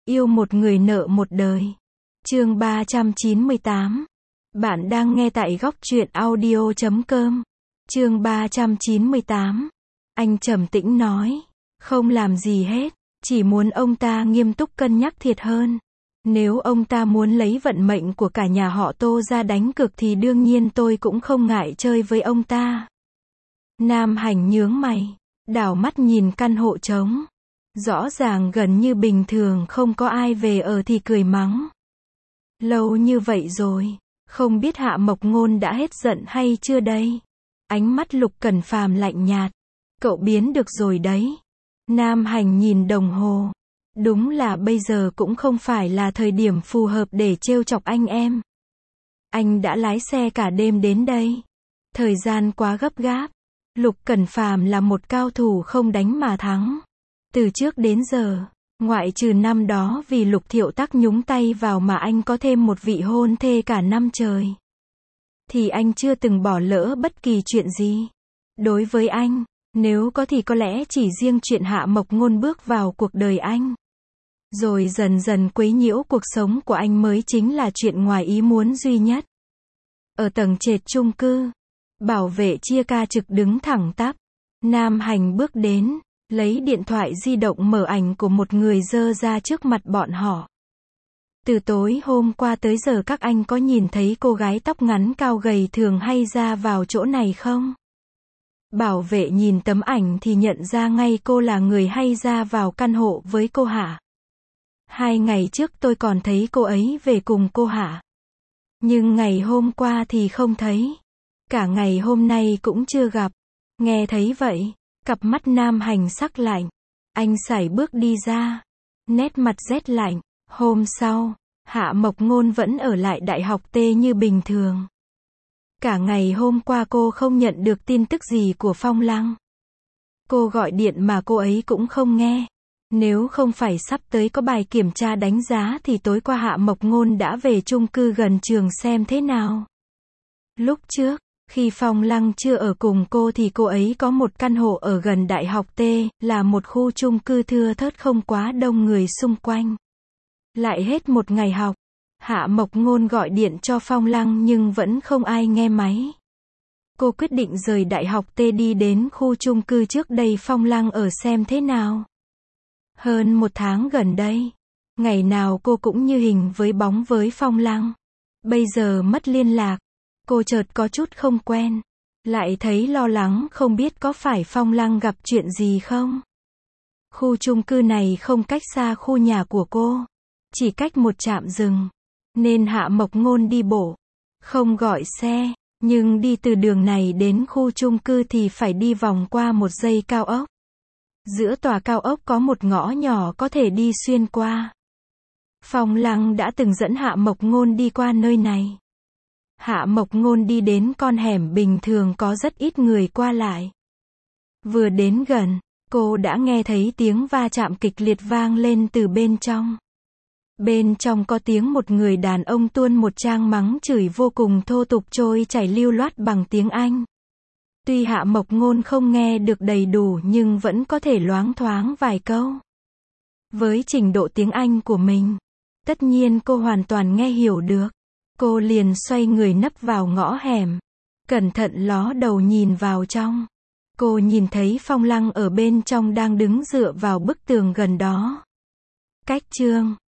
Yêu một người nợ một đời. Chương 398. Bạn đang nghe tại góc truyện audio.com. Chương 398. Anh trầm tĩnh nói. Không làm gì hết. Chỉ muốn ông ta nghiêm túc cân nhắc thiệt hơn. Nếu ông ta muốn lấy vận mệnh của cả nhà họ Tô ra đánh cược thì đương nhiên tôi cũng không ngại chơi với ông ta. Nam Hành nhướng mày. Đảo mắt nhìn căn hộ trống. Rõ ràng gần như bình thường không có ai về ở thì cười mắng. Lâu như vậy rồi, không biết Hạ Mộc Ngôn đã hết giận hay chưa đây? Ánh mắt Lục Cẩn Phàm lạnh nhạt. Cậu biến được rồi đấy. Nam Hành nhìn đồng hồ. Đúng là bây giờ cũng không phải là thời điểm phù hợp để trêu chọc anh em. Anh đã lái xe cả đêm đến đây. Thời gian quá gấp gáp. Lục Cẩn Phàm là một cao thủ không đánh mà thắng. Từ trước đến giờ, ngoại trừ năm đó vì Lục Thiệu Tắc nhúng tay vào mà anh có thêm một vị hôn thê cả năm trời, thì anh chưa từng bỏ lỡ bất kỳ chuyện gì. Đối với anh, nếu có thì có lẽ chỉ riêng chuyện Hạ Mộc Ngôn bước vào cuộc đời anh, rồi dần dần quấy nhiễu cuộc sống của anh mới chính là chuyện ngoài ý muốn duy nhất. Ở tầng trệt chung cư, bảo vệ chia ca trực đứng thẳng tắp. Nam Hành bước đến, lấy điện thoại di động mở ảnh của một người dơ ra trước mặt bọn họ. Từ tối hôm qua tới giờ các anh có nhìn thấy cô gái tóc ngắn cao gầy thường hay ra vào chỗ này không? Bảo vệ nhìn tấm ảnh thì nhận ra ngay cô là người hay ra vào căn hộ với cô Hạ. 2 ngày trước tôi còn thấy cô ấy về cùng cô Hạ. Nhưng ngày hôm qua thì không thấy. Cả ngày hôm nay cũng chưa gặp. Nghe thấy vậy, cặp mắt Nam Hành sắc lạnh. Anh sải bước đi ra. Nét mặt rét lạnh. Hôm sau, Hạ Mộc Ngôn vẫn ở lại đại học T như bình thường. Cả ngày hôm qua cô không nhận được tin tức gì của Phong Lăng. Cô gọi điện mà cô ấy cũng không nghe. Nếu không phải sắp tới có bài kiểm tra đánh giá thì tối qua Hạ Mộc Ngôn đã về chung cư gần trường xem thế nào. Lúc trước, khi Phong Lăng chưa ở cùng cô thì cô ấy có một căn hộ ở gần Đại học T, là một khu chung cư thưa thớt không quá đông người xung quanh. Lại hết một ngày học, Hạ Mộc Ngôn gọi điện cho Phong Lăng nhưng vẫn không ai nghe máy. Cô quyết định rời Đại học T đi đến khu chung cư trước đây Phong Lăng ở xem thế nào. Hơn 1 tháng gần đây, ngày nào cô cũng như hình với bóng với Phong Lăng. Bây giờ mất liên lạc. Cô chợt có chút không quen, lại thấy lo lắng không biết có phải Phong Lăng gặp chuyện gì không. Khu chung cư này không cách xa khu nhà của cô, chỉ cách một trạm dừng, nên Hạ Mộc Ngôn đi bộ, không gọi xe, nhưng đi từ đường này đến khu chung cư thì phải đi vòng qua một dây cao ốc. Giữa tòa cao ốc có một ngõ nhỏ có thể đi xuyên qua. Phong Lăng đã từng dẫn Hạ Mộc Ngôn đi qua nơi này. Hạ Mộc Ngôn đi đến con hẻm bình thường có rất ít người qua lại. Vừa đến gần, cô đã nghe thấy tiếng va chạm kịch liệt vang lên từ bên trong. Bên trong có tiếng một người đàn ông tuôn một tràng mắng chửi vô cùng thô tục trôi chảy lưu loát bằng tiếng Anh. Tuy Hạ Mộc Ngôn không nghe được đầy đủ nhưng vẫn có thể loáng thoáng vài câu. Với trình độ tiếng Anh của mình, tất nhiên cô hoàn toàn nghe hiểu được. Cô liền xoay người nấp vào ngõ hẻm, cẩn thận ló đầu nhìn vào trong. Cô nhìn thấy Phong Lăng ở bên trong đang đứng dựa vào bức tường gần đó. Cách chương